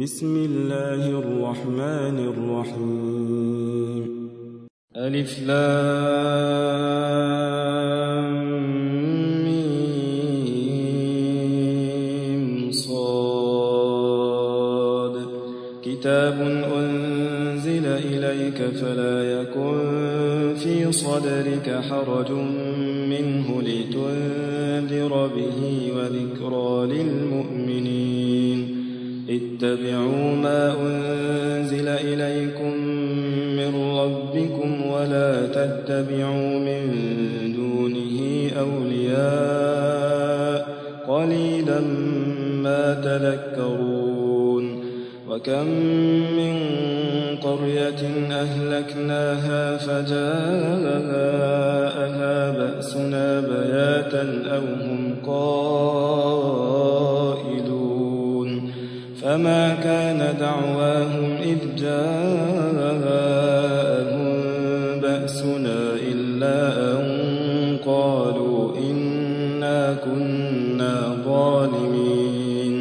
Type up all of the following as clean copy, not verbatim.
بسم الله الرحمن الرحيم. ألف لام ميم صاد. كتاب أنزل إليك فلا يكن في صدرك حرج منه لتنذر به وذكرى للمؤمنين. اتبعوا ما أنزل إليكم من ربكم ولا تتبعوا من دونه أولياء قليلا ما تذكرون. وكم من قرية أهلكناها فجاءها بأسنا بياتا أو هم قائلون. فما كان دعواهم إذ جاءهم بأسنا إلا أن قالوا إنا كنا ظالمين.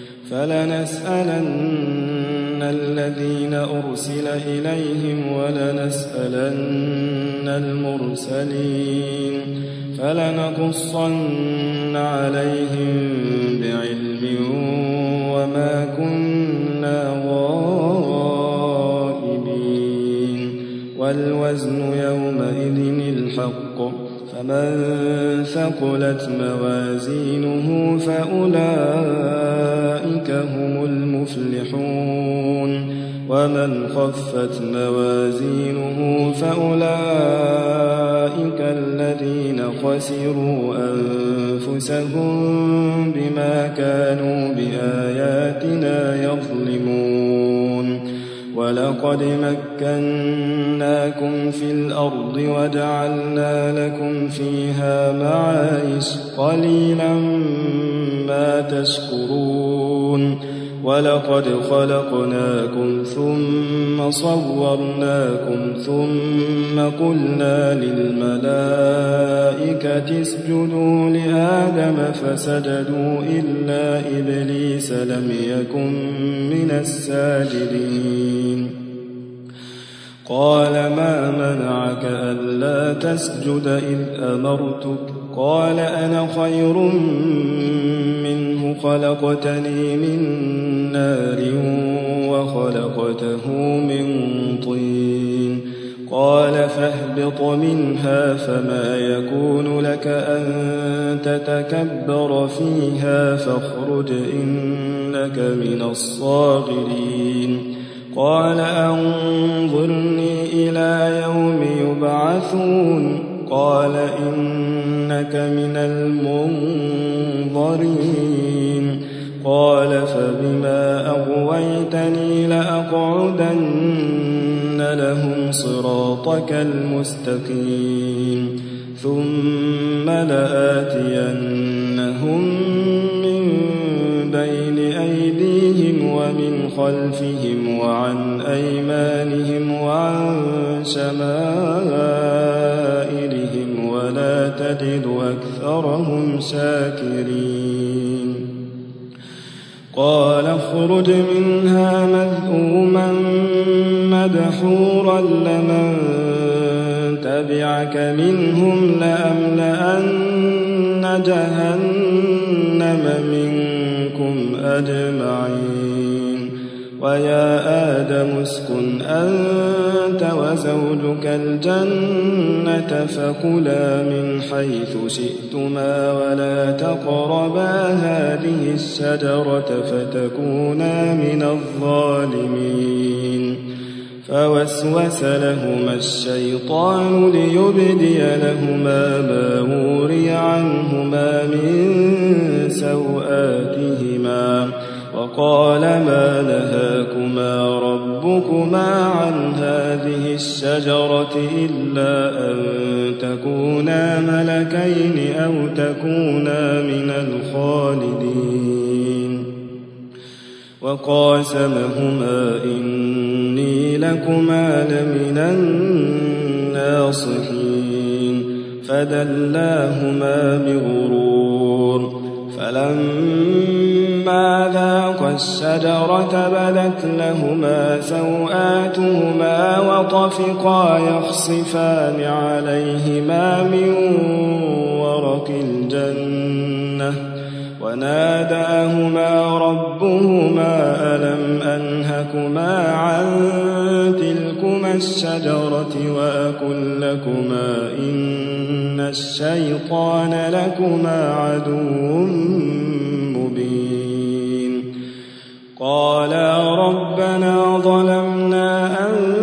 فلنسألن الذين أرسل إليهم ولنسألن المرسلين. فلنقصن عليهم بعلم وما كنا غائبين. والوزن يومئذ الحق. فمن ثقلت موازينه فأولئك هم المفلحون. ومن خفت موازينه فأولئك الذين خسروا أنفسهم بما كانوا بآياتنا يظلمون. ولقد مكناكم في الأرض وجعلنا لكم فيها معايش قليلا ما تشكرون. ولقد خلقناكم ثم صورناكم ثم قلنا للملائكة اسجدوا لآدم فسجدوا إلا إبليس لم يكن من الساجدين. قال ما منعك ألا تسجد إذ أمرتك؟ قال أنا خير منه خلقتني من نار وخلقته من طين. قال فاهبط منها فما يكون لك أن تتكبر فيها فاخرج إنك من الصاغرين. قال أنظرني إلى يوم يبعثون. قال إنك من المنظرين. قال فبما أغويتني لأقعدن لهم صراطك المستقيم ثم لآتينهم من بين أيديهم ومن خلفهم وعن أيمانهم وعن شمائلهم ولا تجد أكثرهم شاكرين. قال اخرج منها مذءوما مدحورا لمن تبعك منهم لأملأن جهنم منكم أجمعين. ويا آدم اسكن أنت وزوجك الجنة فكلا من حيث شئتما ولا تقربا هذه الشجرة فتكونا من الظالمين. فوسوس لهما الشيطان ليبدي لهما ما وري عنهما من سوآتهما وقال ما نهاكما ربكما عن هذه الشجرة إلا أن تكونا ملكين أو تكونا من الخالدين. وقاسمهما إني لكما لمن الناصحين. فدلاهما بغرور فلما ذاقا الشجرة بدت لهما سوآتهما وطفقا يخصفان عليهما من ورق الجنة وناداهما ربهما ألم أنهكما عن تلكما الشجرة وأقل لكما إن الشيطان لكما عدو مبين قالا ربنا ظلمنا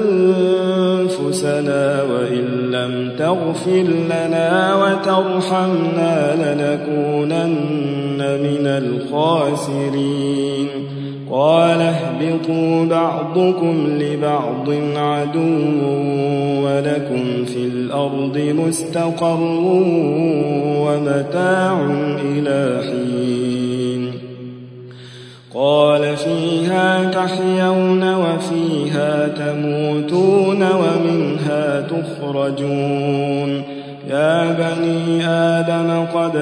أنفسنا وإن لم تغفر لنا وترحمنا لنكونن من الخاسرين قال اهبطوا بعضكم لبعض عدو ولكم في الأرض مستقر ومتاع إلى حين قال فيها تحيون وفيها تموتون ومنها تخرجون يا بني آدم قد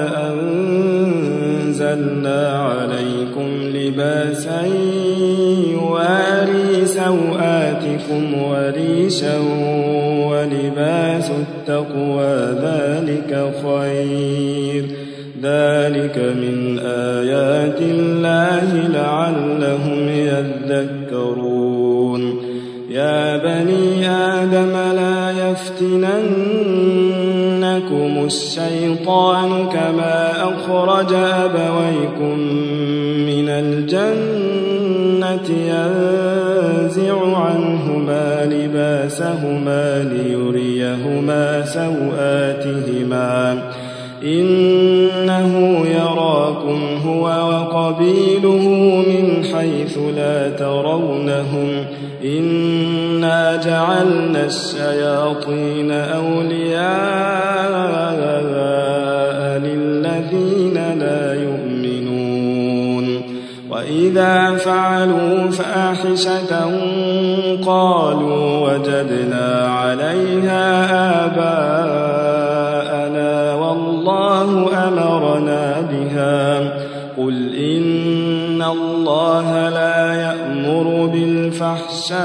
أنزلنا عليكم لباسا يواري سوآتكم وريشا ولباس التقوى ذلك خير ذلك من آيات الله لعلهم يذكرون يا بني آدم لا يفتننكم الشيطان كما أخرج أبويكم من الجنة ينزع عنهما لباسهما ليريهما سوآتهما إنه يراكم هو وقبيله من حيث لا ترونهم إنا جعلنا الشياطين أولياء للذين لا يؤمنون وإذا فعلوا فاحشة قالوا وجدنا عليها آباءنا والله أمرنا بها قل إن الله لا يأمر بالفحشاء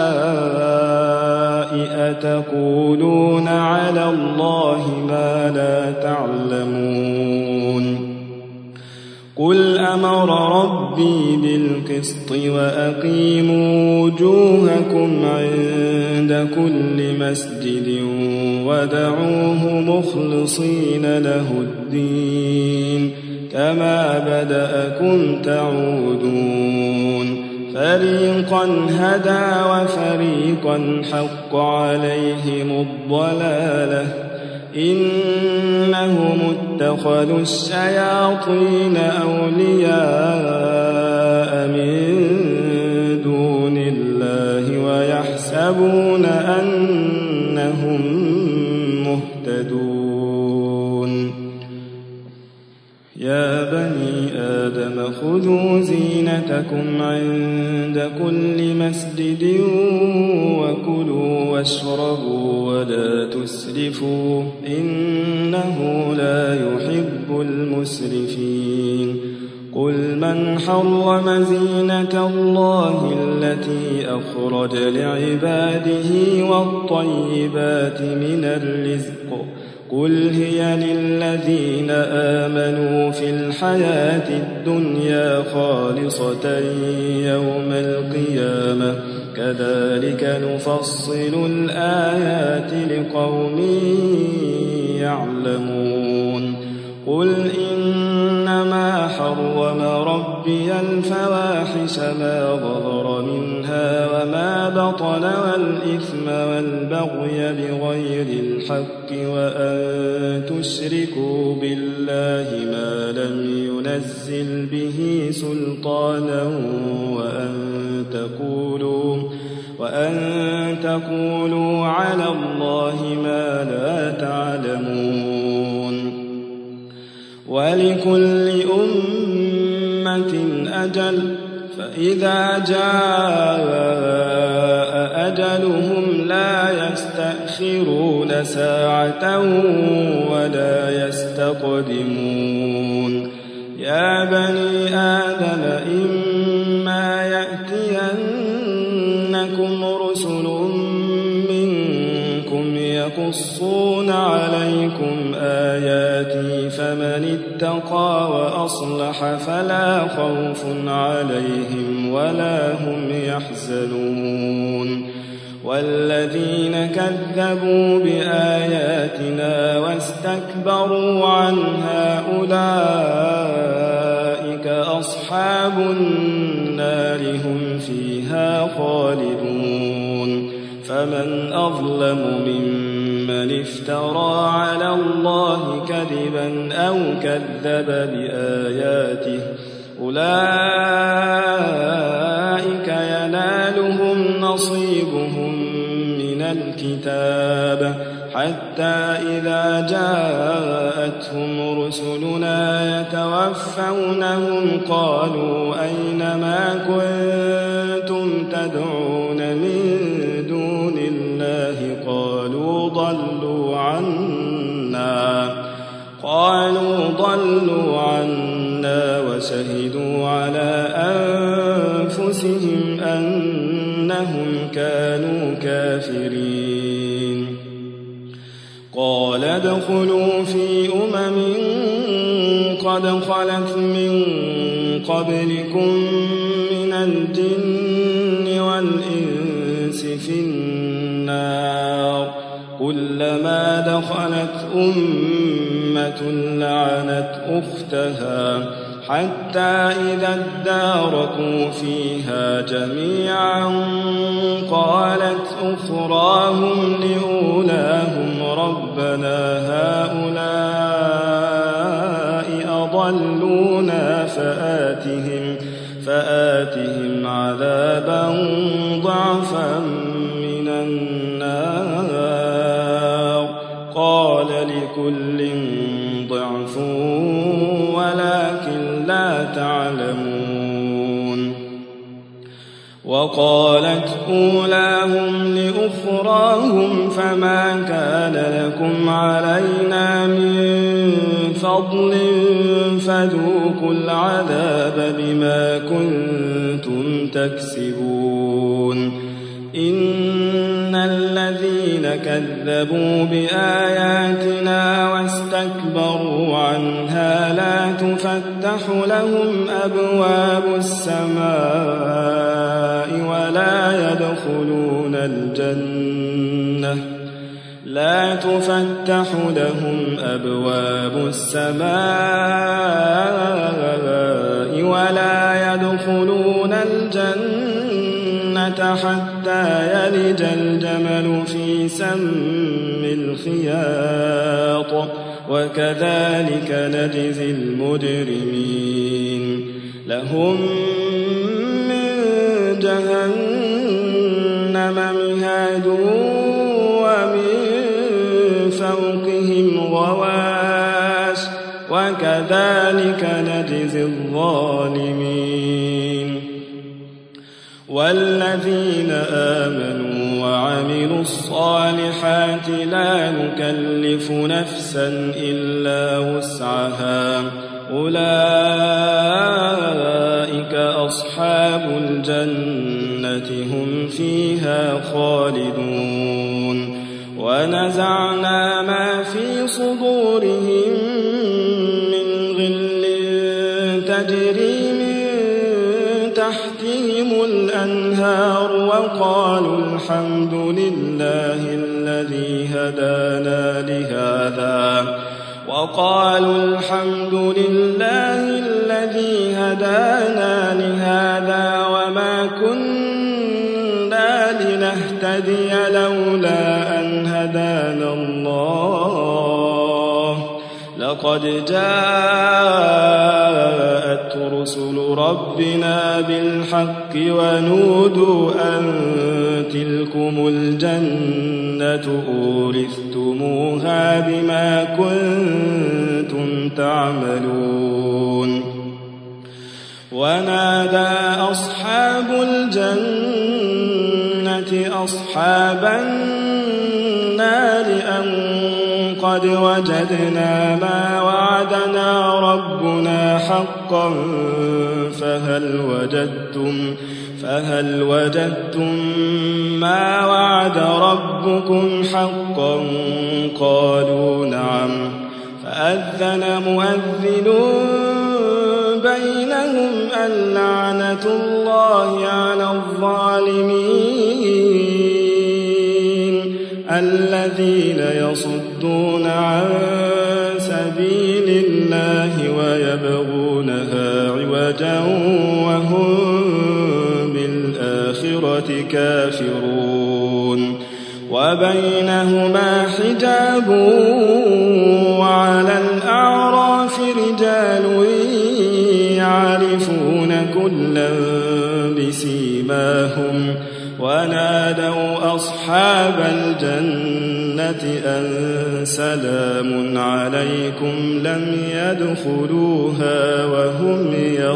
أتقولون على الله ما لا تعلمون قل أمر ربي بالقسط وأقيموا وجوهكم عند كل مسجد ودعوه مخلصين له الدين كما بدأكم تعودون فريقا هدى وفريقا حق عليهم الضلالة إنهم اتخذوا الشياطين أولياء من دون الله ويحسبون أنهم مهتدون يا بني آدم خذوا زينتكم عند كل مسجد وكلوا واشربوا ولا تسرفوا إنه لا يحب المسرفين قل من حرم زينة الله التي أخرج لعباده والطيبات من الرزق قل هي للذين آمنوا في الحياة الدنيا خالصة يوم القيامة كذلك نفصل الآيات لقوم يعلمون قل إنما حرم ربي الفواحش ما ظهر منها وما بطن والإثم والبغي بغير الحق وأن تشركوا بالله ما لم ينزل به سلطانا وأن تقولوا على الله ما لا تعلمون ولكل أمة أجل فإذا جاء أجلهم لا يستأخرون ساعة ولا يستقدمون يا بني آدم إما إليكم رسل منكم يقصون عليكم آياتي فمن اتقى وأصلح فلا خوف عليهم ولا هم يحزنون والذين كذبوا بآياتنا واستكبروا عنها أولئك أصحاب النار هم فيها خالدون فمن أظلم ممن افترى على الله كذبا أو كذب بآياته أولئك ينالهم نصيبهم من الكتاب حتى إذا جاءتهم رسلنا يتوفونهم قالوا أين ما كنتم تدعون من دون الله قالوا ضلوا عنا وشهدوا على أنفسهم أنهم كانوا كافرين قال ادخلوا في قد خلت من قبلكم من الجن والإنس في النار كلما دخلت أمة لعنت أختها حتى إذا اداركوا فيها جميعا قالت أخراهم لأولاهم ربنا هؤلاء أضلونا فآتهم عذابا ضعفا من النار قال لكل ضعف ولكن لا تعلمون وقالت أولاهم لأخراهم فما كان لكم علينا من فضل فذوقوا العذاب بما كنتم تكسبون إن الذين كذبوا بآياتنا واستكبروا عنها لا تفتح لهم أبواب السماء ولا يدخلون الجنة حتى يلج الجمل في سم الخياط وكذلك نجزي المجرمين لهم من جهنم مهاد ومن فوقهم غواش وكذلك نجزي الظالمين والذين آمنوا وعملوا الصالحات لا نكلف نفسا إلا وسعها أولئك أصحاب الجنة هم فيها خالدون ونزعنا ما في صدورهم من غل تجري من تحتهم الأنهار وقالوا الحمد لله الذي هدانا لهذا وما كنا لنهتدي لولا أن هدانا الله لقد جاءت رسل ربنا بالحق ونودوا أن تلكم الجنة أورثتموها بما كنتم تعملون ونادى أصحاب الجنة أصحاب النار أن قد وجدنا ما وعدنا ربنا حقا فهل وجدتم ما وعد ربكم حقا قالوا نعم فأذن مؤذن بينهم اللعنة الله على الظالمين الذين يصدون عن سبيل الله ويبغونها عوجا وهم بالآخرة كافرون وبينهما حجاب وعلى الأعراف رجال يعرفون كلا بسيماهم ونادوا أصحاب الجنة أن سلام عليكم لم يدخلوها وهم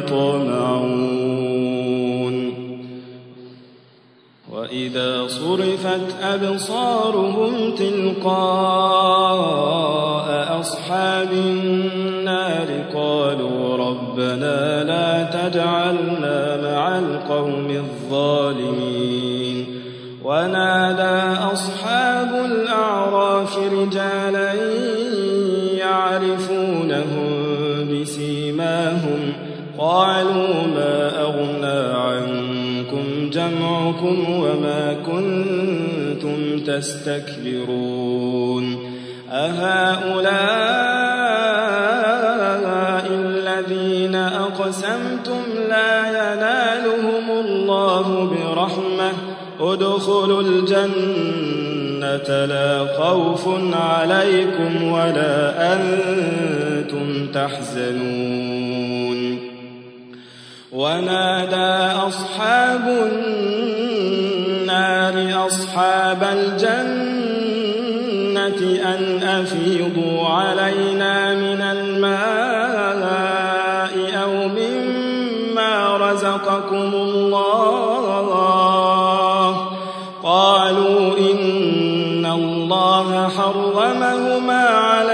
يطمعون وإذا صرفت أبصارهم تلقاء أصحاب النار قالوا ربنا لا تجعلنا مع القوم الظالمين ونادى أصحاب الأعراف رجالا يعرفونهم بسيماهم قالوا ما أغنى عنكم جمعكم وما كنتم تستكبرون أهؤلاء الذين أقسمتم لا ينالهم الله برحمة ادخلوا الجنة لا خوف عليكم ولا أنتم تحزنون ونادى أصحاب النار أصحاب الجنة أن أفيضوا علينا من الماء أو مما رزقكم الله قالوا إن الله حرمهما على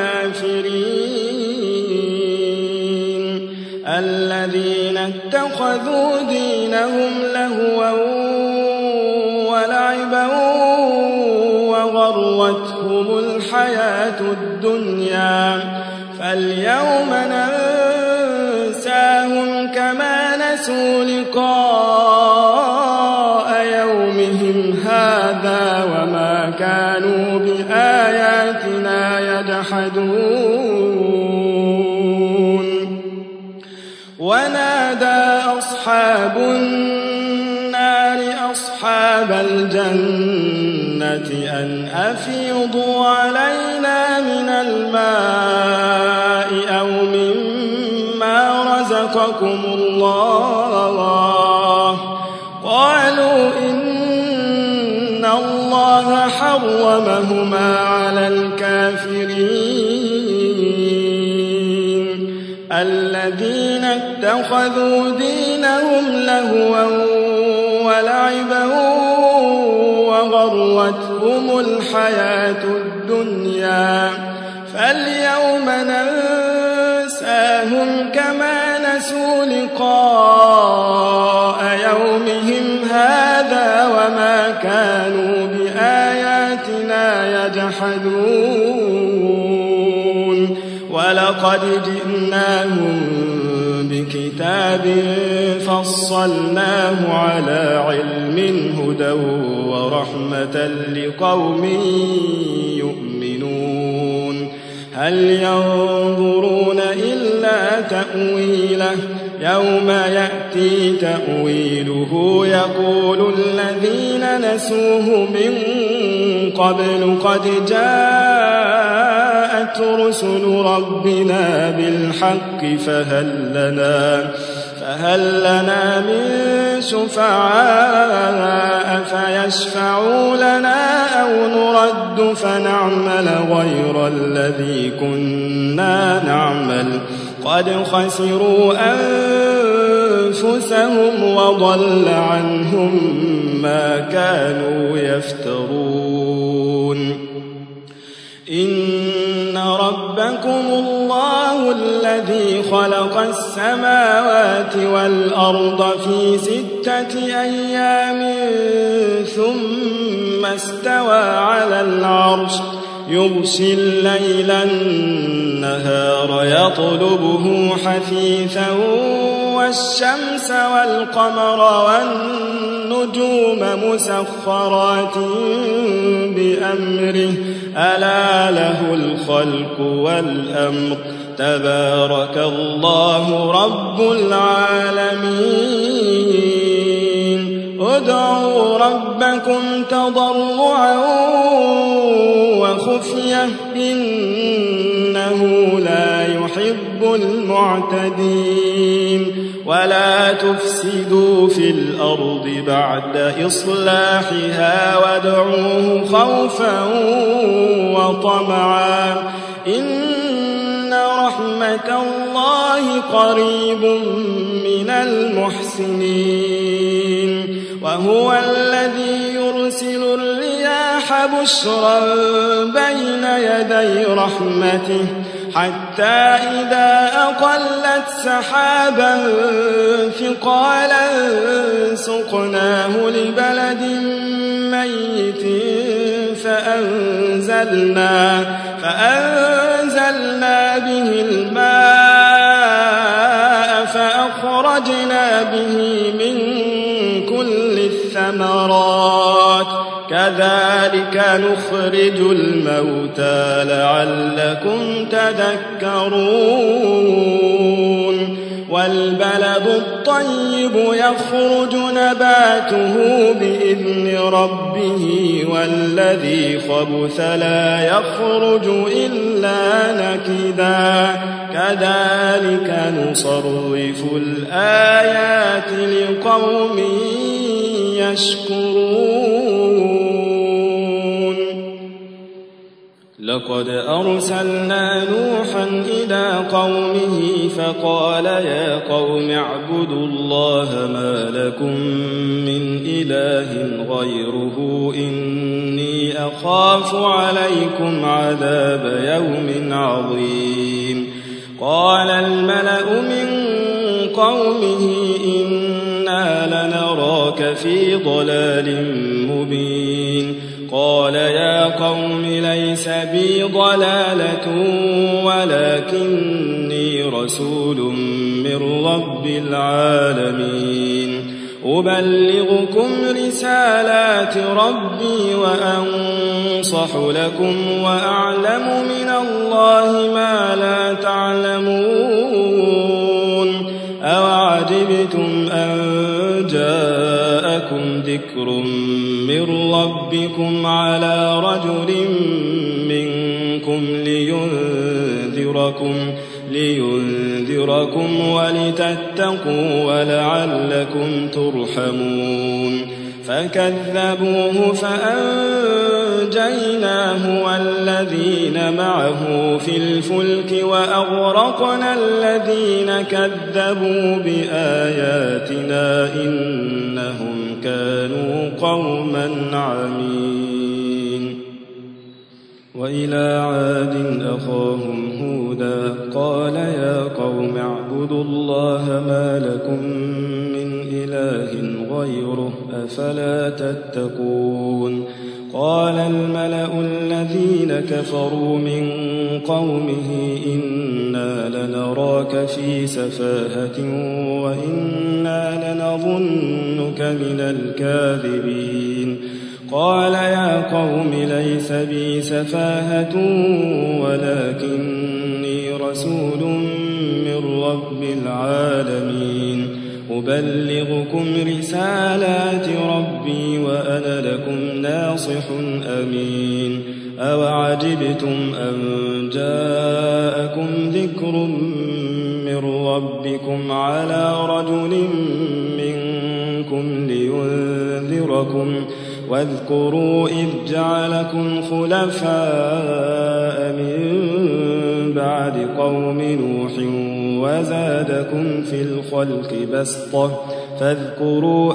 الكافرين الذين اتخذوا دينهم لهوا ولعبا وغرتهم الحياة الدنيا فاليوم ننساهم كما نسوا لقاء يومهم هذا وما كانوا بآياتنا يجحدون ونادى أصحاب النار أصحاب الجنة أن أفيضوا علينا من الماء أو مما رزقكم الله قالوا إن الله حرمهما على الكافرين الذين اتخذوا دينهم لهوا ولعبا وغرتهم الحياة الدنيا فاليوم ننساهم كما نسوا لقاء يومهم هذا وما كانوا بآياتنا يجحدون ولقد جئناهم بكتاب فصلناه على علم هدى ورحمة لقوم يؤمنون هل ينظرون إلا تأويله يوم يأتي تأويله يقول الذين نسوه من قبل قد جاءت رسل ربنا بالحق فهل لنا من شفعاء فيشفعوا لنا أو نرد فنعمل غير الذي كنا نعمل قد خسروا أنفسهم وضل عنهم ما كانوا يفترون إن ربكم الله الذي الذي خلق السماوات والأرض في 6 أيام ثم استوى على العرش يغشي الليل النهار يطلبه حثيثا والشمس والقمر والنجوم مسخرات بأمره ألا له الخلق والأمر تبارك الله رب العالمين ادعوا ربكم تضرعا وخفية إنه لا يحب المعتدين ولا تفسدوا في الأرض بعد إصلاحها وادعوه خوفا وطمعا إن رحمة الله قريب من المحسنين وهو الذي يرسل الرياح بشرا بين يدي رحمته حتى إذا أقلت سحابا ثقالا سقناه لبلد ميت فأنزلنا به الماء فأخرجنا به من كل الثمرات كذلك نخرج الموتى لعلكم تذكرون والبلد الطيب يخرج نباته بإذن ربه والذي خبث لا يخرج إلا نكدا كذلك نصرف الآيات لقوم يشكرون لقد أرسلنا نوحا إلى قومه فقال يا قوم اعبدوا الله ما لكم من إله غيره إني أخاف عليكم عذاب يوم عظيم قال الملأ من قومه إنا لنراك في ضلال مبين قال يا قوم ليس بي ضلالة ولكني رسول من رب العالمين أبلغكم رسالات ربي وأنصح لكم وأعلم من الله ما لا تعلمون أوعجبتم أن جاءكم ذكر من ربكم على رجل منكم لينذركم ولتتقوا ولعلكم ترحمون فكذبوه فأنجيناه والذين معه في الفلك وأغرقنا الذين كذبوا بآياتنا إنهم كانوا قوما عمين وإلى عاد أخاهم هودا قال يا قوم اعبدوا الله ما لكم من إله غيره أفلا تتقون قال الملأ الذين كفروا من قومه إنا لنراك في سفاهة وإنا لنظنك من الكاذبين قال يا قوم ليس بي سفاهة ولكني رسول من رب العالمين أبلغكم رسالات ربي وأنا لكم ناصح أمين أوعجبتم أن جاءكم ذكر من ربكم على رجل منكم لينذركم واذكروا إذ جعلكم خلفاء من بعد قوم نوح وزادكم في الخلق بسطة فاذكروا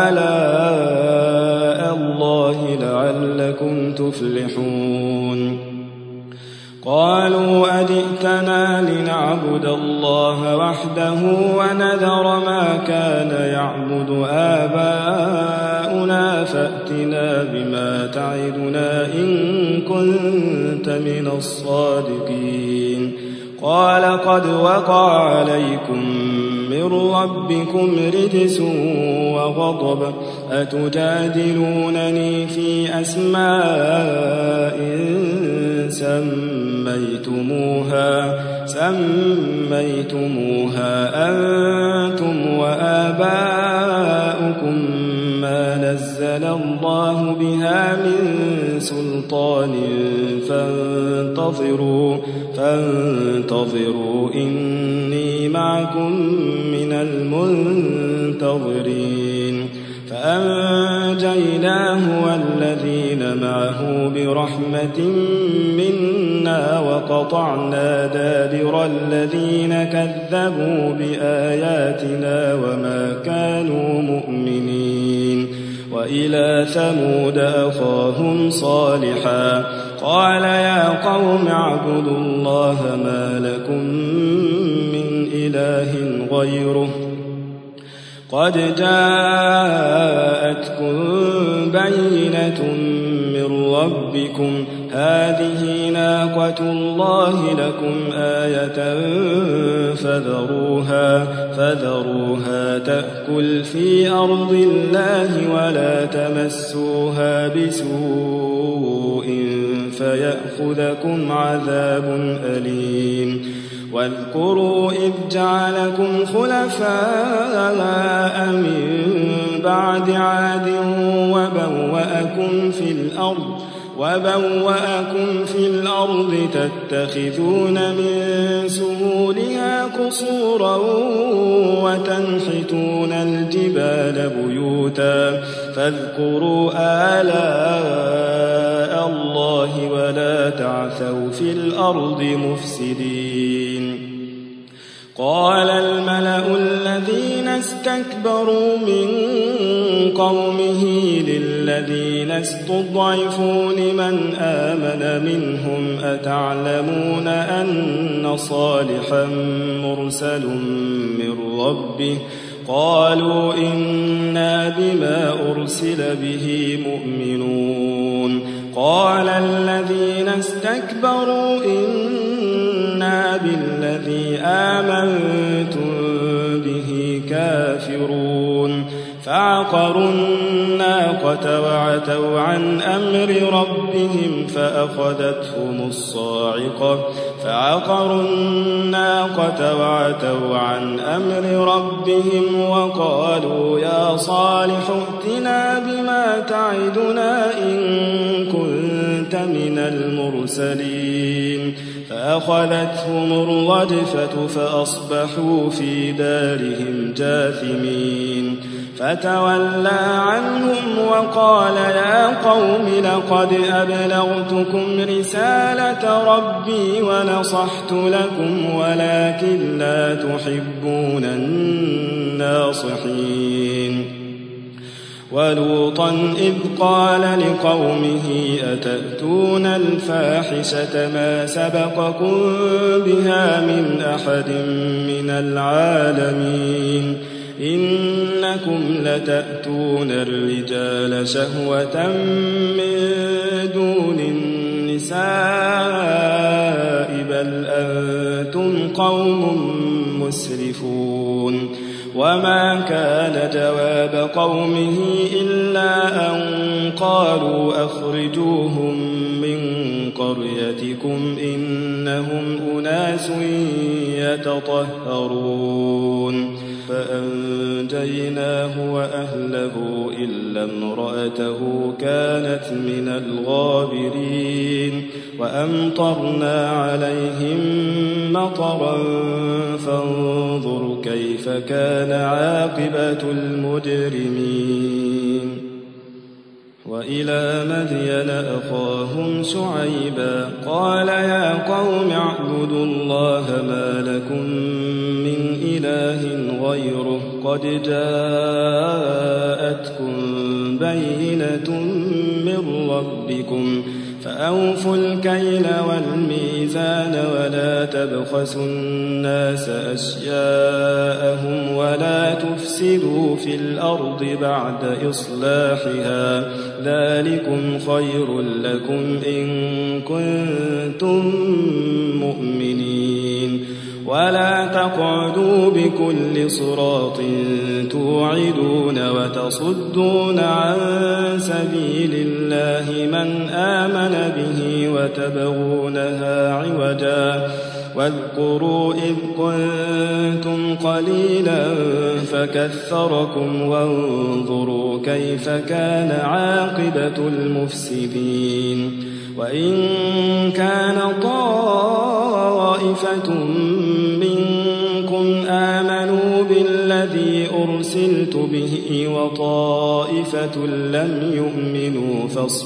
آلاء الله لعلكم تفلحون قالوا أجئتنا لنعبد نعبد الله وحده ونذر ما كان يعبد آباؤنا فأتنا بما تعدنا إن كنت من الصادقين قال قد وقع عليكم من ربكم رجس وغضب أتجادلونني في أسماء سميتموها أنتم وآباؤكم ما نزل الله بها من سلطان فانتظروا إني معكم من المنتظرين فأنجيناه والذين معه برحمة منا وقطعنا دابر الذين كذبوا بآياتنا وما كانوا مؤمنين وإلى ثمود أخاهم صالحا قال يا قوم اعبدوا الله ما لكم من إله غيره قد جاءتكم بينة من ربكم هذه ناقة الله لكم آية فذروها تأكل في أرض الله ولا تمسوها بسوء فيأخذكم عذاب أليم واذكروا إذ جعلكم خلفاء من بعد عاد وبوأكم في الأرض تتخذون من سهولها قصورا وتنحتون الجبال بيوتا فاذكروا آلاء الله ولا تعثوا في الأرض مفسدين قال الملأ الذين استكبروا من قومه للذين استضعفوا لمن آمن منهم أتعلمون أن صالحا مرسل من ربه قالوا إنا بما أرسل به مؤمنون قال الذين استكبروا إنا بالذي آمنتم به كافرون فعقروا الناقة وعتوا عن أمر ربهم وقالوا يا صالح ائتنا بما تعدنا إن كنت من المرسلين فأخذتهم الرجفة فأصبحوا في دارهم جاثمين فتولى عنهم وقال يا قوم لقد أبلغتكم رسالة ربي ونصحت لكم ولكن لا تحبون الناصحين ولوطا إذ قال لقومه أتأتون الفاحشة ما سبقكم بها من أحد من العالمين إنكم لتأتون الرجال شهوة من دون النساء بل أنتم قوم مسرفون وما كان جواب قومه إلا أن قالوا أخرجوهم من قريتكم إنهم أناس يتطهرون فأنجيناه وأهله إلا امرأته كانت من الغابرين وأمطرنا عليهم مطرا فانظر كيف كان عاقبة المجرمين وإلى مدين أخاهم شعيبا قال يا قوم اعبدوا الله ما لكم من إله غيره قد جاءتكم بينة من ربكم فأوفوا الكيل والميزان ولا تبخسوا الناس أشياءهم ولا تفسدوا في الأرض بعد إصلاحها ذلكم خير لكم إن كنتم مؤمنين ولا تقعدوا بكل صراط توعدون وتصدون عن سبيل الله من آمن به وتبغونها عوجا واذكروا إذ كنتم قليلا فكثركم وانظروا كيف كان عاقبة المفسدين وإن كان طائفة منكم آمنوا بالذي أرسلت به وطائفة لم يؤمنوا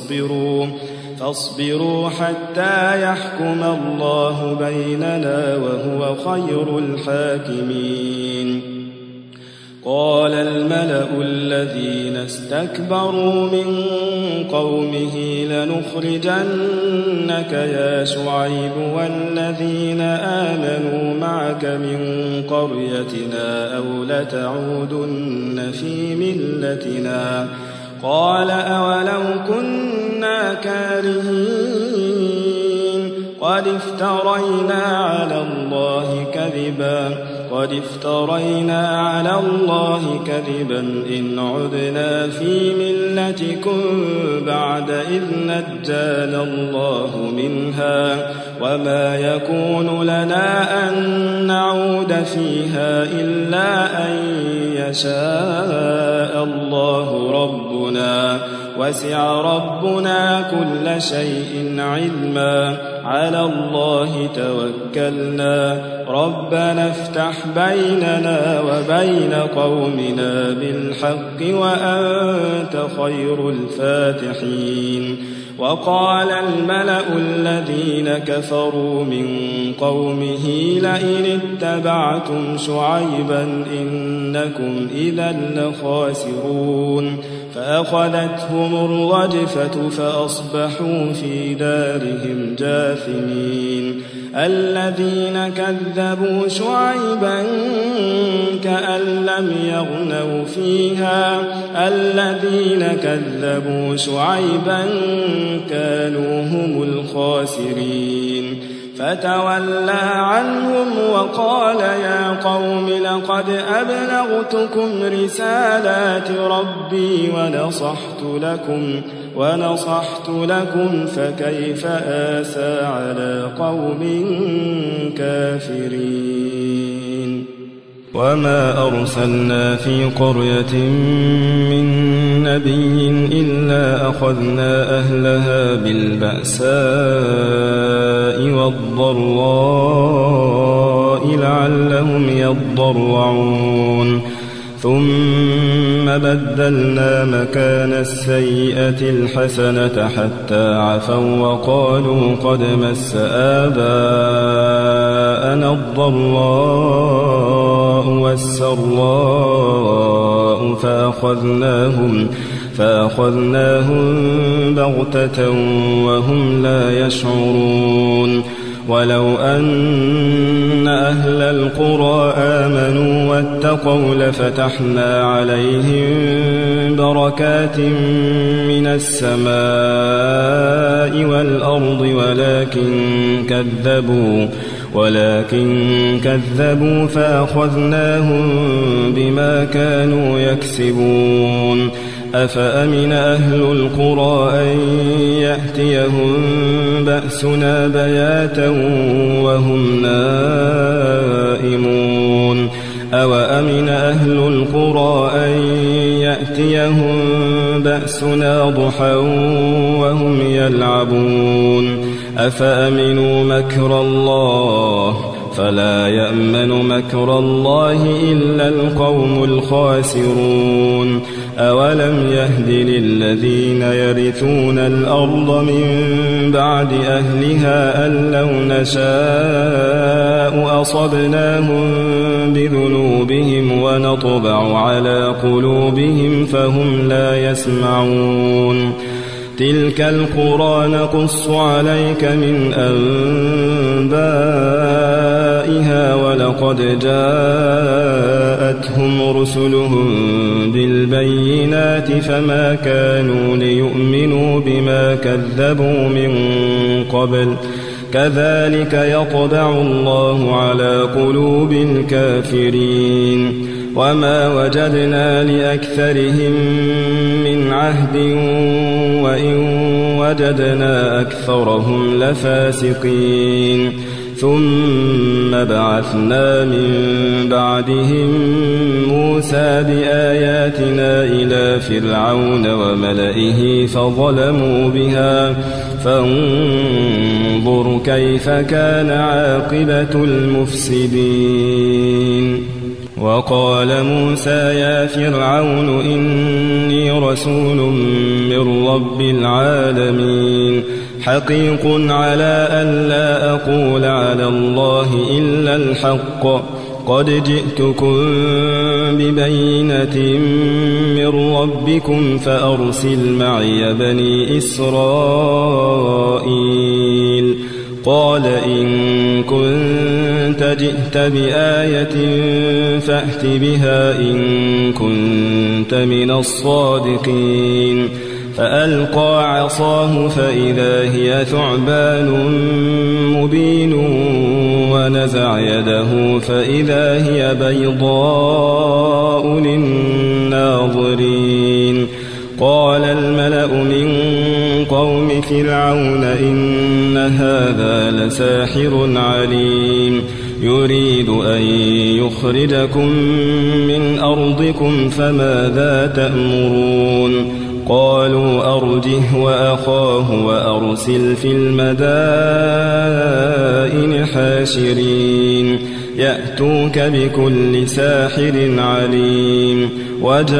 فاصبروا حتى يحكم الله بيننا وهو خير الحاكمين قال الملأ الذين استكبروا من قومه لنخرجنك يا شعيب والذين آمنوا معك من قريتنا أو لتعودن في ملتنا قال أولو كنا كارهين قد افترينا على الله كذبا إن عدنا في ملتكم بعد إذ نجانا الله منها وما يكون لنا أن نعود فيها إلا أن يشاء الله ربنا وسع ربنا كل شيء علما على الله توكلنا ربنا افتح بيننا وبين قومنا بالحق وأنت خير الفاتحين وقال الملأ الذين كفروا من قومه لئن اتبعتم شعيبا إنكم إذا لخاسرون فأخذتهم الرجفة فأصبحوا في دارهم جاثمين الذين كذبوا شعيبا كأن لم يغنوا فيها الذين كذبوا شعيبا كانوا هم الخاسرين فتولى عنهم وقال يا قوم لقد أبلغتكم رسالات ربي ونصحت لكم فكيف آسى على قوم كافرين وما أرسلنا في قرية من نبي إلا أخذنا أهلها بالبأساء والضراء لعلهم يضرعون ثم بدلنا مكان السيئة الحسنة حتى عفوا وقالوا قد مس آباءنا الضراء والسراء فأخذناهم بغتة وهم لا يشعرون ولو أن أهل القرى آمنوا واتقوا لفتحنا عليهم بركات من السماء والأرض ولكن كذبوا فأخذناهم بما كانوا يكسبون أفأمن أهل القرى أن يأتيهم بأسنا بياتا وهم نائمون أوأمن أهل القرى أن يأتيهم بأسنا ضحى وهم يلعبون أفأمنوا مكر الله فلا يأمن مكر الله إلا القوم الخاسرون أولم يهد للذين يرثون الأرض من بعد أهلها أن لو نشاء أصبناهم بذنوبهم ونطبع على قلوبهم فهم لا يسمعون تلك القرى نقص عليك من أنبائها ولقد جاءتهم رسلهم بالبينات فما كانوا ليؤمنوا بما كذبوا من قبل كذلك يطبع الله على قلوب الكافرين وما وجدنا لأكثرهم من عهد وإن وجدنا أكثرهم لفاسقين ثم بعثنا من بعدهم موسى بآياتنا إلى فرعون وملئه فظلموا بها فانظر كيف كان عاقبة المفسدين وقال موسى يا فرعون إني رسول من رب العالمين حقيق على أن لا أقول على الله إلا الحق قد جئتكم ببينة من ربكم فأرسل معي بني إسرائيل قال إن كنت جئت بآية فأت بها إن كنت من الصادقين فألقى عصاه فإذا هي ثعبان مبين ونزع يده فإذا هي بيضاء للناظرين قال الملأ من قوم فرعون إن هذا لساحر عليم يريد أن يخرجكم من أرضكم فماذا تأمرون قالوا أرجه وأخاه وأرسل في المدائن حاشرين يأتوك بكل ساحر عليم وجاء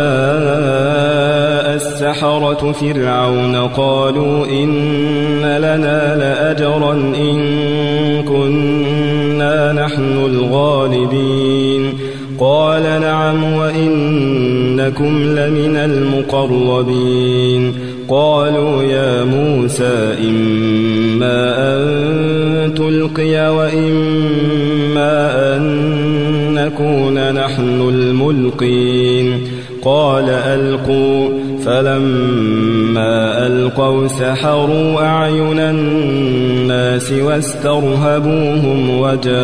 السحرة فرعون قالوا إن لنا لأجرا إن كنا نحن الغالبين قال نعم وإنكم لمن المقربين قالوا يا موسى إما أن تلقي وإما أن نكون نحن الملقين قال ألقوا فلما ألقوا سحروا أعين الناس واسترهبوهم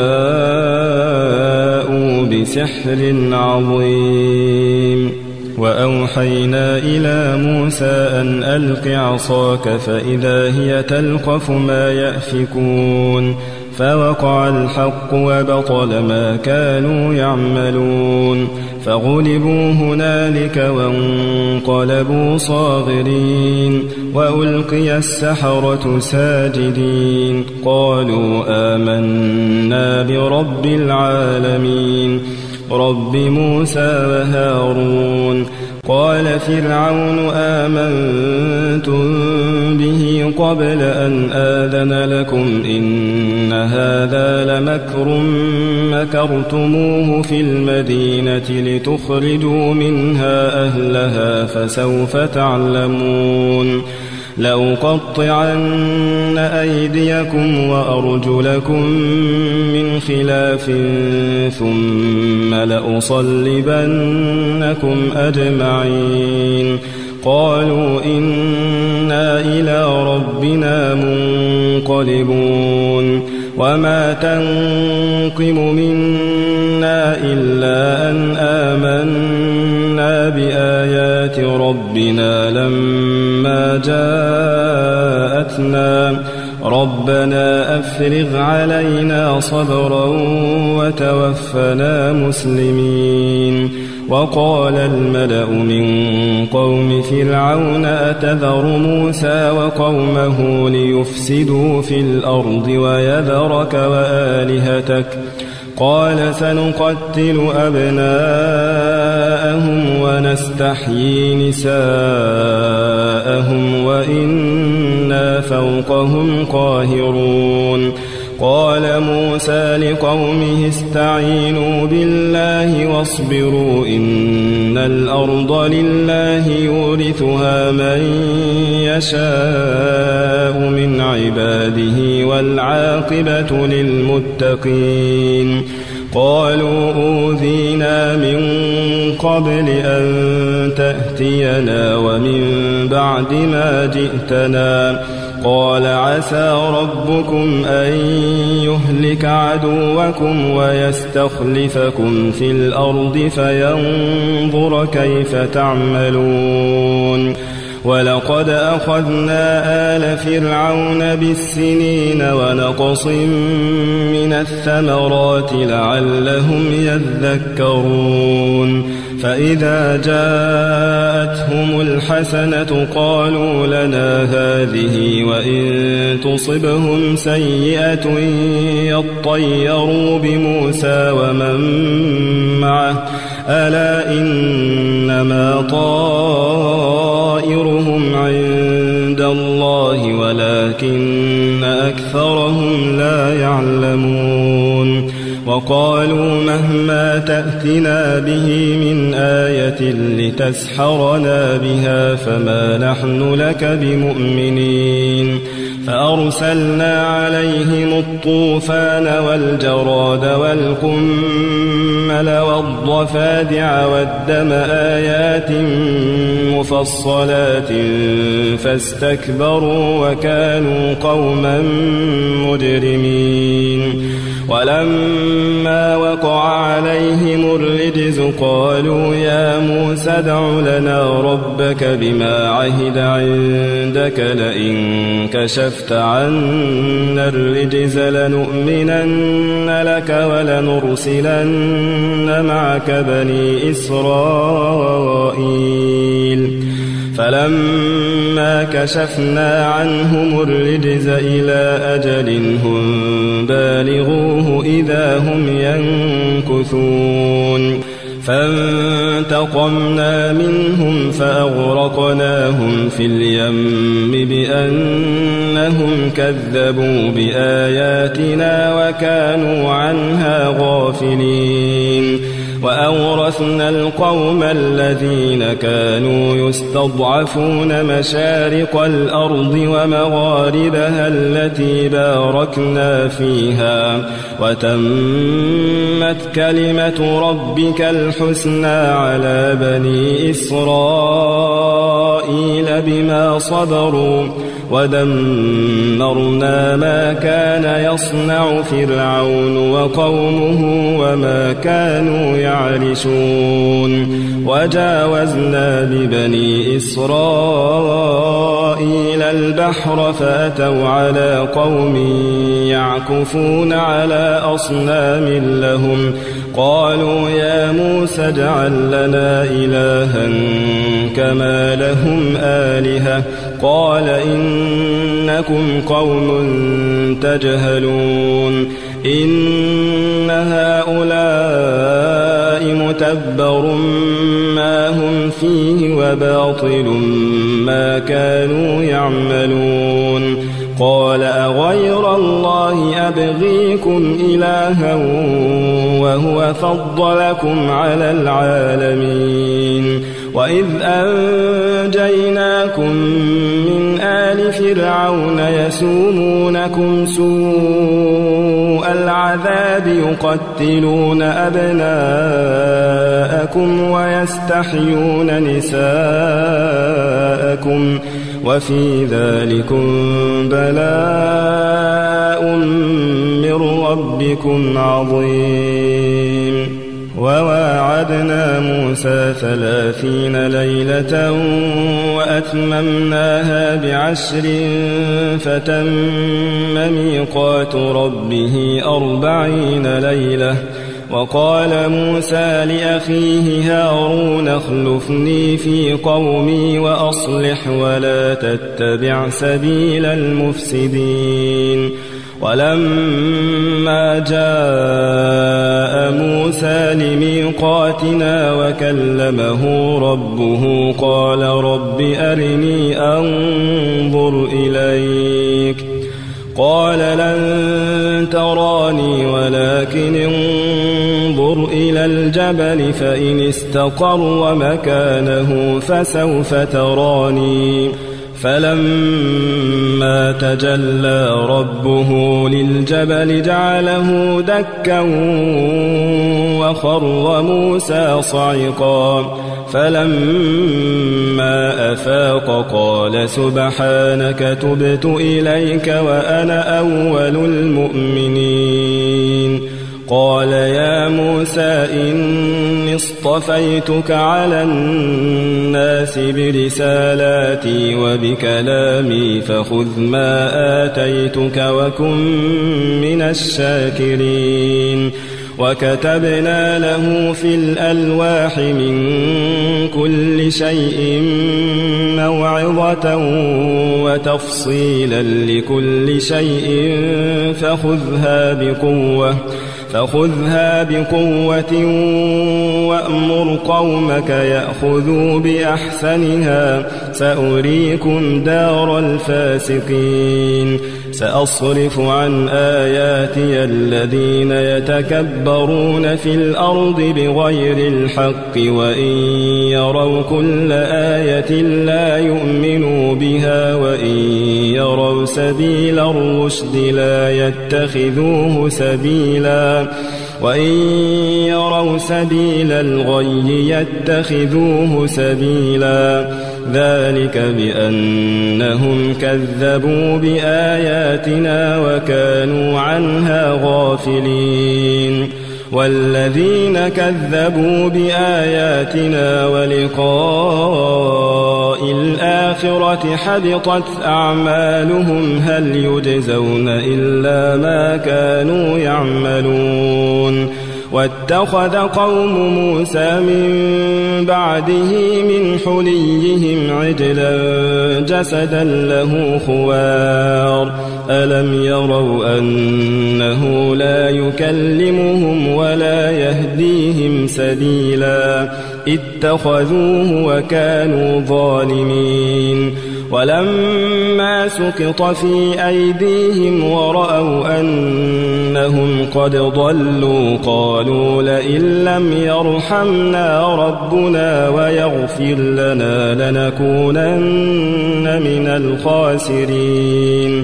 وجاءوا بسحر عظيم وأوحينا إلى موسى أن ألق عصاك فإذا هي تلقف ما يأفكون فوقع الحق وبطل ما كانوا يعملون فغلبوا هنالك وانقلبوا صاغرين وألقي السحرة ساجدين قالوا آمنا برب العالمين رب موسى وهارون قال فرعون آمنتم به قبل أن آذن لكم إن هذا لمكر مكرتموه في المدينة لتخرجوا منها أهلها فسوف تعلمون لأقطعن أيديكم وأرجلكم من خلاف ثم لأصلبنكم أجمعين قالوا إنا إلى ربنا منقلبون وما تنقم منا إلا أن آمنا بآيات ربنا لما جاءتنا ربنا أفرغ علينا صبرا وتوفنا مسلمين وقال الملأ من قوم فرعون أتذر موسى وقومه ليفسدوا في الأرض ويذرك وآلهتك قال سنقتل أبناءهم ونستحيي نساءهم وإنا فوقهم قاهرون قال موسى موسى لقومه استعينوا بالله واصبروا إن الأرض لله يورثها من يشاء من عباده والعاقبة للمتقين قالوا أوذينا من قبل أن تأتينا ومن بعد ما جئتنا قال عسى ربكم أن يهلك عدوكم ويستخلفكم في الأرض فينظر كيف تعملون ولقد أخذنا آل فرعون بالسنين ونقص من الثمرات لعلهم يذكرون فإذا جاءتهم الحسنة قالوا لنا هذه وإن تصبهم سيئة يطيروا بموسى ومن معه ألا إنما طائرهم عند الله ولكن أكثرهم لا يعلمون وقالوا مهما تأتنا به من آية لتسحرنا بها فما نحن لك بمؤمنين فأرسلنا عليهم الطوفان والجراد والقمل والضفادع والدم آيات مفصلات فاستكبروا وكانوا قوما مجرمين ولما وقع عليهم الرجز قالوا يا موسى ادع لنا ربك بما عهد عندك لئن كشفت عنا الرجز لنؤمنن لك ولنرسلن معك بني إسرائيل فلما كشفنا عنهم الرجز إلى أجل هم بالغوه إذا هم ينكثون فانتقمنا منهم فأغرقناهم في اليم بأنهم كذبوا بآياتنا وكانوا عنها غافلين وأورثنا القوم الذين كانوا يستضعفون مشارق الأرض ومغاربها التي باركنا فيها وتمت كلمة ربك الحسنى على بني إسرائيل بما صبروا ودمرنا ما كان يصنع فرعون وقومه وما كانوا يعرشون وجاوزنا ببني إسرائيل البحر فأتوا على قوم يعكفون على أصنام لهم قالوا يا موسى اجعل لنا إلها كما لهم آلهة قال إنكم قوم تجهلون إن هؤلاء متبر ما هم فيه وباطل ما كانوا يعملون قال أغير الله أبغيكم إلها وهو فضلكم على العالمين وإذ أنجيناكم من آل فرعون يسومونكم سوء العذاب يقتلون أبناءكم ويستحيون نساءكم وفي ذلكم بلاء من ربكم عظيم وواعدنا موسى 30 ليلة وأتممناها ب10 فتم ميقات ربه 40 ليلة وقال موسى لأخيه هارون اخلفني في قومي وأصلح ولا تتبع سبيل المفسدين ولما جاء موسى لميقاتنا وكلمه ربه قال رب أرني أنظر إليك قال لن تراني ولكن انظر إلى الجبل فإن استقر مكانه فسوف تراني فلما تجلى ربه للجبل جعله دكا وخر موسى صعقا فلما أفاق قال سبحانك تبت إليك وأنا أول المؤمنين قال يا موسى إني اصطفيتك على الناس برسالاتي وبكلامي فخذ ما آتيتك وكن من الشاكرين وكتبنا له في الألواح من كل شيء موعظة وتفصيلا لكل شيء فخذها بقوة وأمر قومك يأخذوا بأحسنها سأريكم دار الفاسقين سأصرف عن آياتي الذين يتكبرون في الأرض بغير الحق وإن يروا كل آية لا يؤمنوا بها وإن يروا سبيل الرشد لا يتخذوه سبيلا وإن يروا سبيل الغي يتخذوه سبيلا ذلك بأنهم كذبوا بآياتنا وكانوا عنها غافلين والذين كذبوا بآياتنا ولقاء الآخرة حبطت أعمالهم هل يجزون إلا ما كانوا يعملون واتخذ قوم موسى من بعده من حليهم عجلا جسدا له خوار ألم يروا أنه لا يكلمهم ولا يهديهم سبيلا اتخذوه وكانوا ظالمين ولما سقط في أيديهم ورأوا أنهم قد ضلوا قالوا لئن لم يرحمنا ربنا ويغفر لنا لنكونن من الخاسرين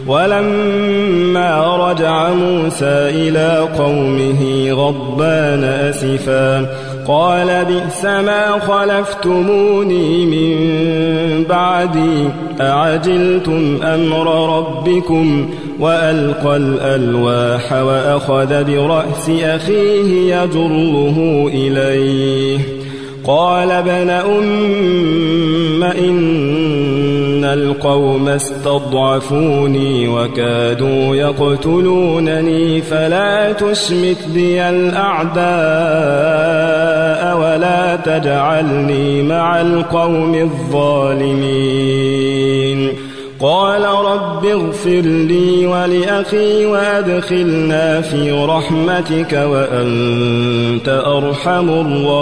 ولما رجع موسى إلى قومه غضبان أسفا قال بئس ما خلفتموني من بعدي أعجلتم أمر ربكم وألقى الألواح وأخذ برأس أخيه يجره إليه قال ابن أم إن القوم استضعفوني وكادوا يقتلونني فلا تشمت بي الأعداء ولا تجعلني مع القوم الظالمين قال رب اغفر لي ولأخي وأدخلنا في رحمتك وأنت أرحم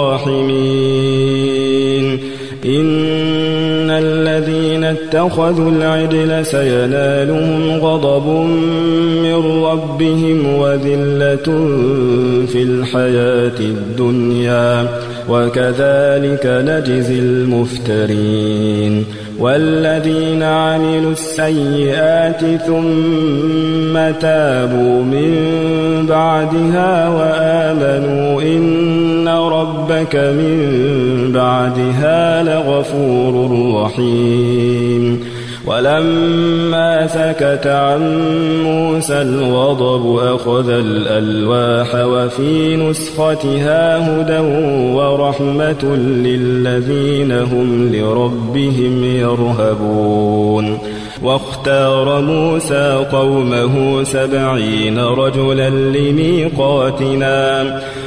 الراحمين إن الذين اتخذوا العجل سينالهم غضب من ربهم وذلة في الحياة الدنيا وكذلك نجزي المفترين والذين عملوا السيئات ثم تابوا من بعدها وآمنوا إن ربك من بعدها لغفور رحيم ولما سكت عن موسى الغضب أخذ الألواح وفي نسختها هدى ورحمة للذين هم لربهم يرهبون واختار موسى قومه 70 رجلا لميقاتنا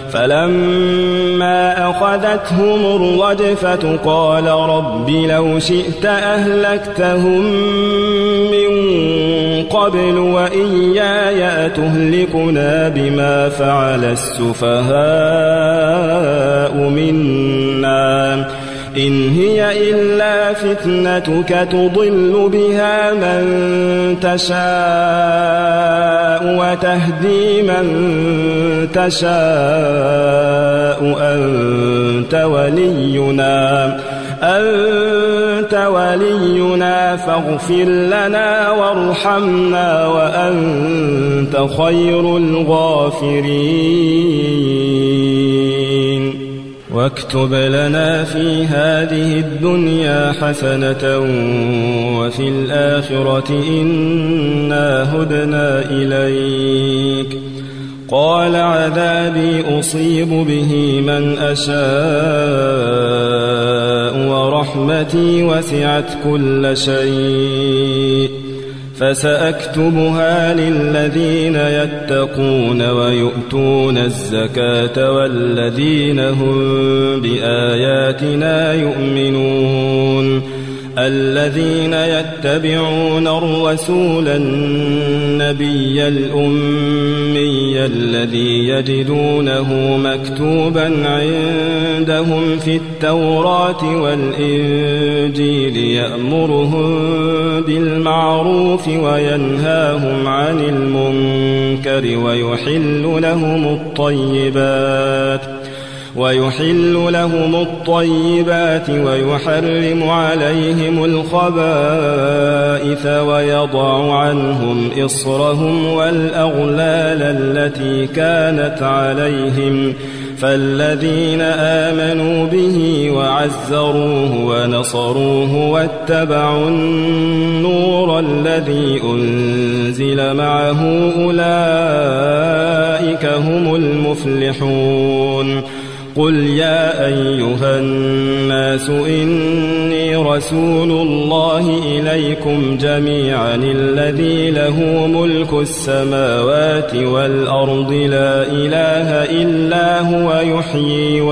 فلما أخذتهم الرجفة قال رب لو شئت أهلكتهم من قبل وإياي أتهلكنا بما فعل السفهاء منا إن هي إلا فتنتك تضل بها من تشاء وتهدي من تشاء أنت ولينا فاغفر لنا وارحمنا وأنت خير الغافرين واكتب لنا في هذه الدنيا حسنة وفي الآخرة إنا هدنا إليك قال عذابي أصيب به من أشاء ورحمتي وسعت كل شيء فسأكتبها للذين يتقون ويؤتون الزكاة والذين هم بآياتنا يؤمنون الذين يتبعون الرسول النبي الأمي الذي يجدونه مكتوبا عندهم في التوراة والإنجيل يأمرهم بالمعروف وينهاهم عن المنكر ويحل لهم الطيبات ويحرم عليهم الخبائث ويضع عنهم إصرهم والأغلال التي كانت عليهم فالذين آمنوا به وعزروه ونصروه واتبعوا النور الذي أنزل معه أولئك هم المفلحون قل يا أيها الناس إني رسول الله إليكم جميعا الذي له ملك السماوات والأرض لا إله إلا هو يحيي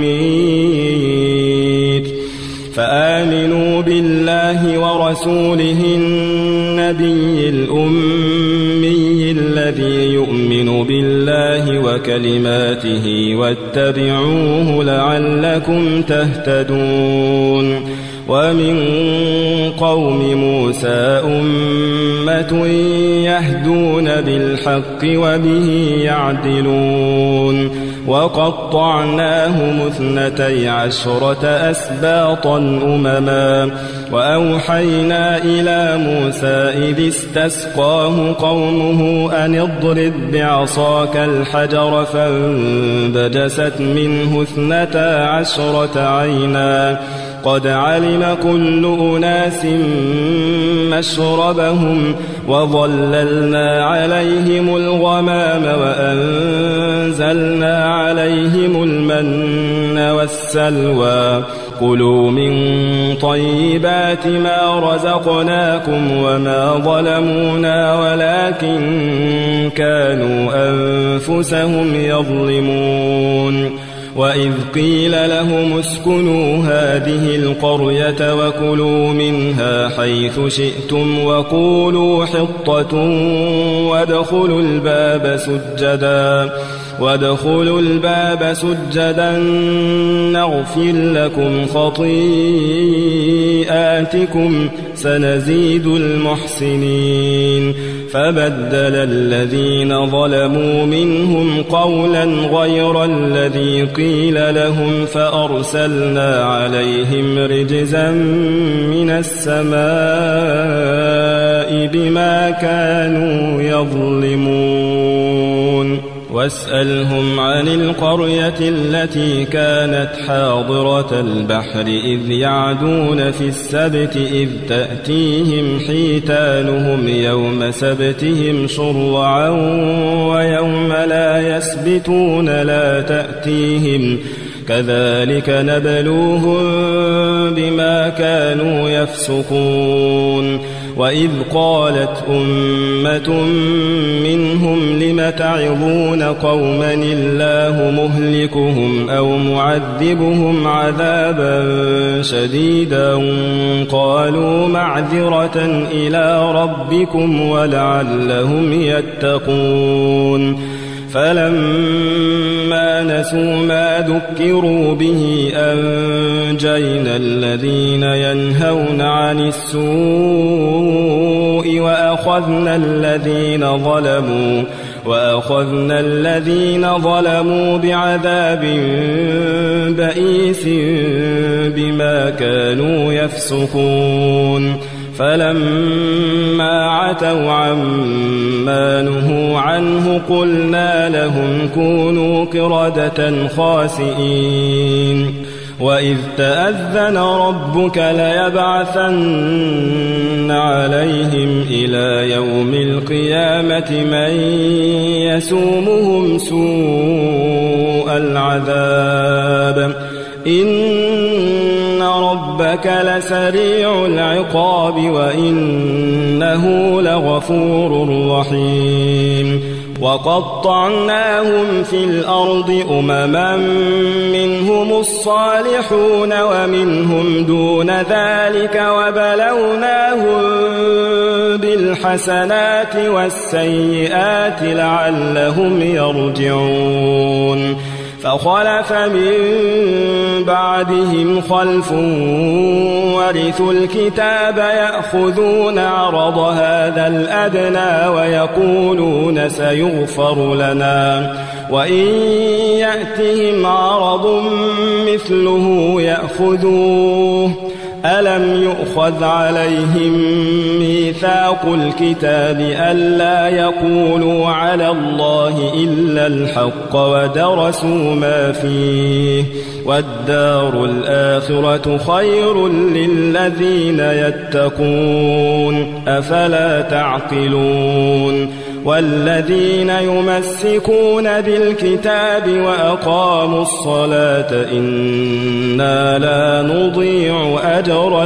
ويميت فآمنوا بالله ورسوله النبي الأمي الذي يؤمن بالله وكلماته واتبعوه لعلكم تهتدون ومن قوم موسى أمة يهدون بالحق وبه يعدلون وقطعناهم 12 أسباطا أمما وأوحينا إلى موسى إذ استسقاه قومه أن اضرب بعصاك الحجر فانبجست منه 12 عينا قد علم كل أناس مشربهم وظللنا عليهم الغمام وأنزلنا عليهم المن والسلوى كلوا من طيبات ما رزقناكم وما ظلمونا ولكن كانوا أنفسهم يظلمون وإذ قيل لهم اسكنوا هذه القرية وكلوا منها حيث شئتم وقولوا حطة وادخلوا الباب سجدا نغفر لكم خطيئاتكم سنزيد المحسنين فبدل الذين ظلموا منهم قولا غير الذي قيل لهم فأرسلنا عليهم رجزا من السماء بما كانوا يظلمون واسألهم عن القرية التي كانت حاضرة البحر إذ يعدون في السبت إذ تأتيهم حيتانهم يوم سبتهم شرعا ويوم لا يسبتون لا تأتيهم كذلك نبلوهم بما كانوا يفسقون وإذ قالت أمة منهم لم تعظون قوما الله مهلكهم أو معذبهم عذابا شديدا قالوا معذرة إلى ربكم ولعلهم يتقون فلما نسوا ما ذكروا به أنجينا الذين ينهون عن السوء وأخذنا الذين ظلموا بعذاب بئيس بما كانوا يفسقون فلما عتوا عما نهوا عنه قلنا لهم كونوا قردة خاسئين وإذ تأذن ربك ليبعثن عليهم إلى يوم القيامة من يسومهم سوء العذاب إن ربك لسريع العقاب وإنه لغفور رحيم وقطعناهم في الأرض أمما منهم الصالحون ومنهم دون ذلك وبلوناهم بالحسنات والسيئات لعلهم يرجعون فخلف من بعدهم خلف ورثوا الكتاب يأخذون عرض هذا الأدنى ويقولون سيغفر لنا وإن يأتهم عرض مثله يأخذوه ألم يؤخذ عليهم ميثاق الكتاب ألا يقولوا على الله إلا الحق ودرسوا ما فيه والدار الآخرة خير للذين يتقون أفلا تعقلون والذين يمسكون بالكتاب وأقاموا الصلاة إنا لا نضيع أجر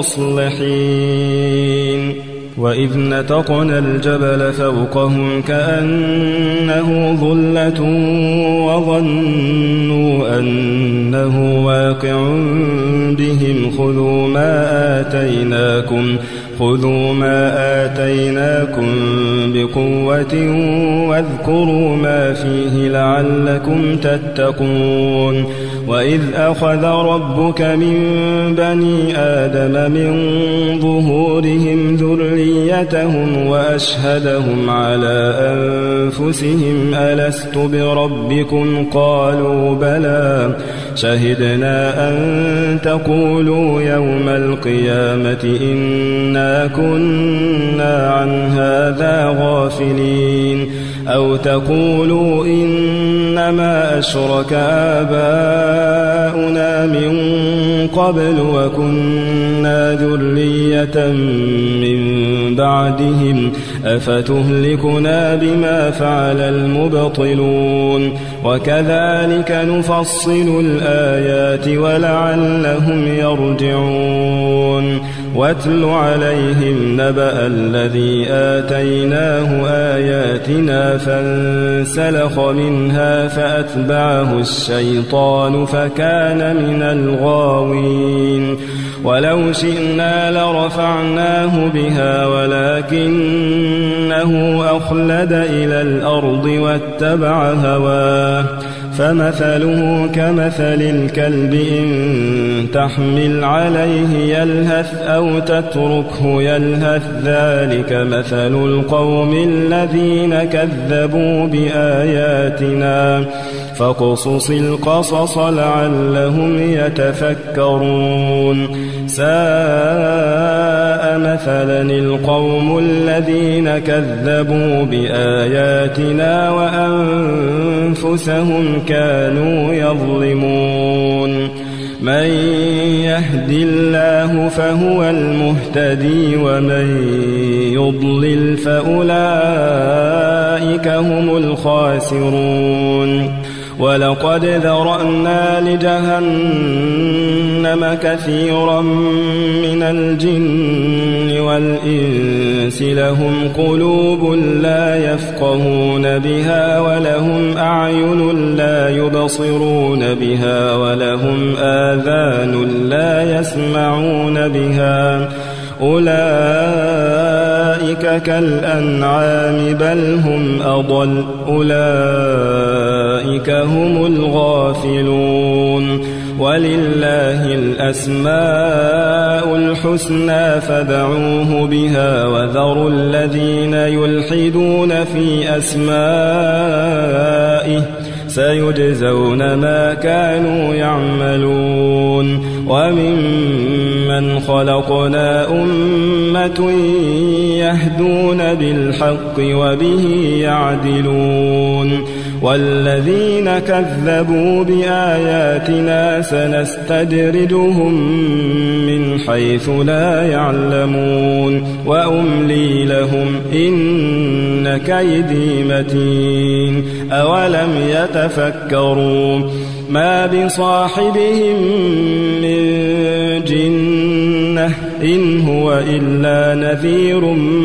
المصلحين وإذ نتقنا الجبل فوقهم كأنه ظلة وظنوا أنه واقع بهم خذوا ما آتيناكم بقوة واذكروا ما فيه لعلكم تتقون وإذ أخذ ربك من بني آدم من ظهورهم ذريتهم وأشهدهم على أنفسهم ألست بربكم قالوا بلى شهدنا أن تقولوا يوم القيامة إنا كنا عن هذا غافلين أو تقولوا إنما أشرك آباؤنا من قبل وكنا ذرية من بعدهم أفتهلكنا بما فعل المبطلون وكذلك نفصل الآيات ولعلهم يرجعون واتل عليهم نبأ الذي آتيناه آياتنا فانسلخ منها فأتبعه الشيطان فكان من الغاوين ولو شئنا لرفعناه بها ولكنه أخلد إلى الأرض واتبع هواه فمثله كمثل الكلب إن تحمل عليه يلهث أو تتركه يلهث ذلك مثل القوم الذين كذبوا بآياتنا فاقصص القصص لعلهم يتفكرون ساء مثلا القوم الذين كذبوا بآياتنا وأنفسهم كانوا يظلمون من يهد الله فهو المهتدي ومن يضلل فأولئك هم الخاسرون ولقد ذرأنا لجهنم كثيرا من الجن والإنس لهم قلوب لا يفقهون بها ولهم أعين لا يبصرون بها ولهم آذان لا يسمعون بها أولئك أولئك كالأنعام بل هم أضل أولئك هم الغافلون ولله الأسماء الحسنى فادعوه بها وذروا الذين يلحدون في أسمائه سيجزون ما كانوا يعملون وممن خلقنا أمة يهدون بالحق وبه يعدلون والذين كذبوا بآياتنا سنستدرجهم من حيث لا يعلمون وأملي لهم إن كيدي متين أولم يتفكروا ما بصاحبهم من جنة إن هو إلا نذير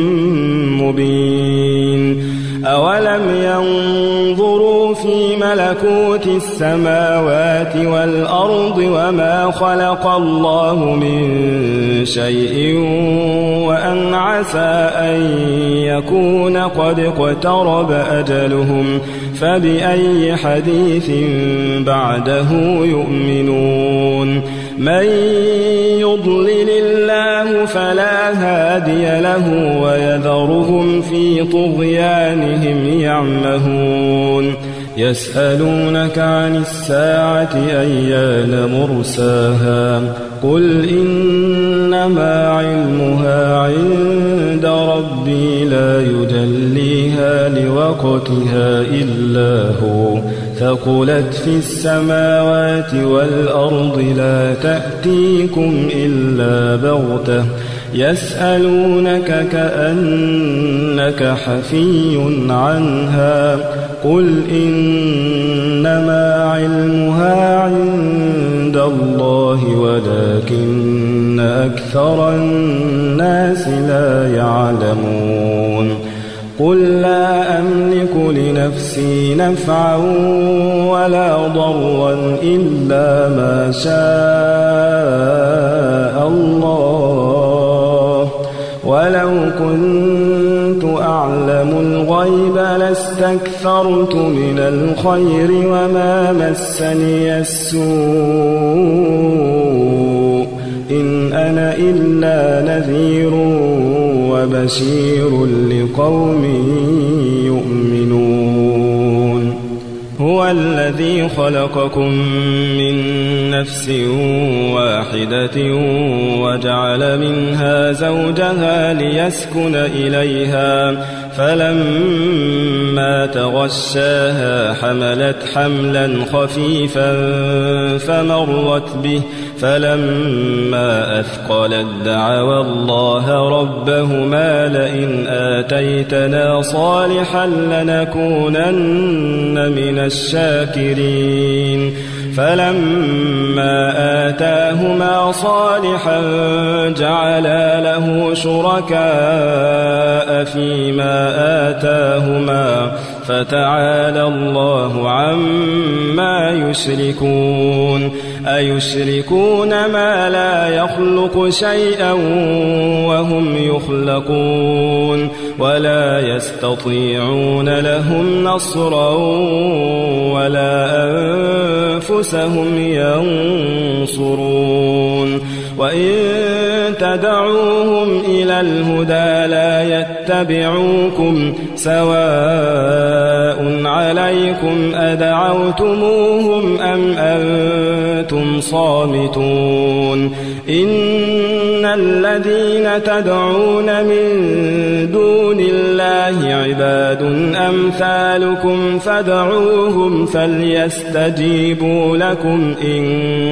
مبين أولم ينظروا في ملكوت السماوات والأرض وما خلق الله من شيء وأن عسى أن يكون قد اقترب أجلهم فبأي حديث بعده يؤمنون من يضلل الله فلا هادي له ويذرهم في طغيانهم يعمهون يسألونك عن الساعة أيان مرساها قل إنما علمها عند ربي لا يجليها لوقتها إلا هو ثقلت في السماوات والأرض لا تأتيكم إلا بغتة يسألونك كأنك حفي عنها قل إنما علمها عند الله ولكن أكثر الناس لا يعلمون قل لا أملك لنفسي نفعا ولا ضرا إلا ما شاء الله ولو كنت أعلم الغيب لاستكثرت من الخير وما مسني السوء إن أنا إلا نذير وبشير لقوم يؤمنون هو الذي خلقكم من نفس واحدة وجعل منها زوجها ليسكن إليها فلما تغشاها حملت حملا خفيفا فمرت به فلما أثقلت دعوا الله ربهما لئن آتيتنا صالحا لنكونن من الشاكرين فلما آتاهما صالحا جعلا له شركاء فيما آتاهما فتعالى الله عما يشركون أيشركون ما لا يخلق شيئا وهم يخلقون ولا يستطيعون لهم نصرا ولا أنفسهم ينصرون وإن تدعوهم إلى الهدى لا يتبعوكم سواء عليكم أدعوتموهم أم أنتم صامتون إن الذين تدعون من دون الله عباد أمثالكم فادعوهم فليستجيبوا لكم إن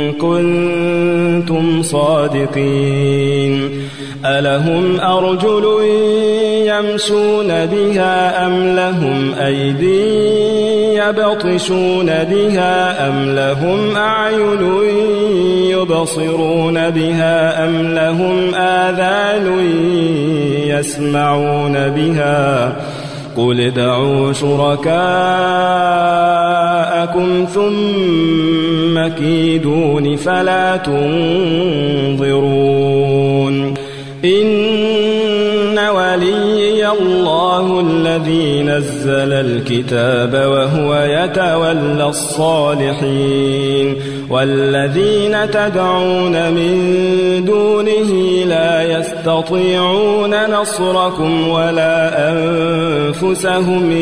كنتم صادقين ألهم أرجل يمشون بها أم لهم أيدي يبطشون بها أم لهم أعين يبصرون بها أم لهم آذان يسمعون بها قل ادعوا شركاءكم ثم كيدون فلا تنظرون إن ولي الذي نزل الكتاب وهو يتولى الصالحين والذين تدعون من دونه لا يستطيعون نصركم ولا أنفسهم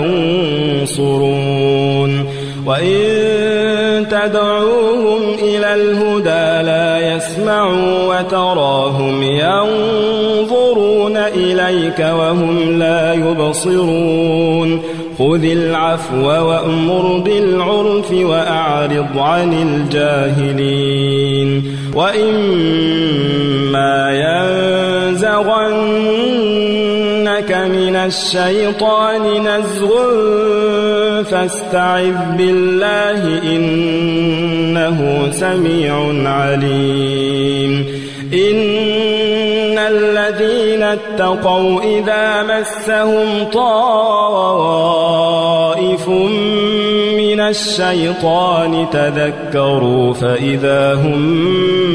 ينصرون وإن تدعوهم إلى الهدى لا يسمعوا وتراهم ينظرون إليك وهم لا يبصرون خذ العفو وأمر بالعرف وأعرض عن الجاهلين وإما ينزغنك من الشيطان نزغ فاستعذ بالله إنه سميع عليم إن الذين اتقوا إذا مسهم طائف من الشيطان تذكروا فإذا هم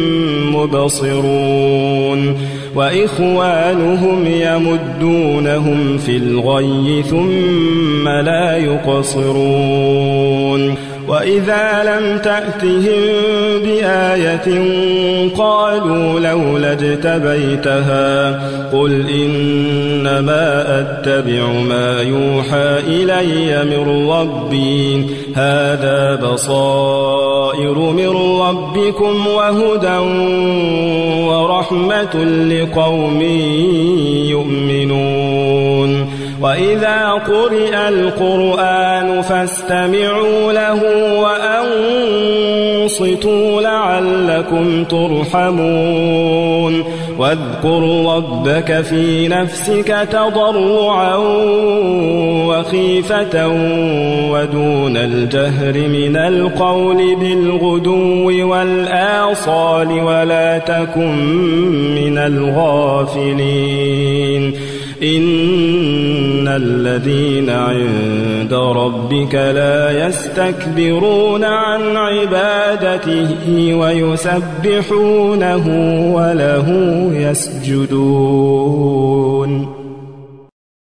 مبصرون وإخوانهم يمدونهم في الغي ثم لا يقصرون وإذا لم تأتهم بآية قالوا لولا اجتبيتها قل إنما أتبع ما يوحى إلي من ربي هذا بصائر من ربكم وهدى ورحمة لقوم يؤمنون وإذا قرئ القرآن فاستمعوا له وأنصتوا لعلكم ترحمون واذكر ربك في نفسك تضرعا وخيفة ودون الجهر من القول بالغدو والآصال ولا تكن من الغافلين إن الذين عند ربك لا يستكبرون عن عبادته ويسبحونه وله يسجدون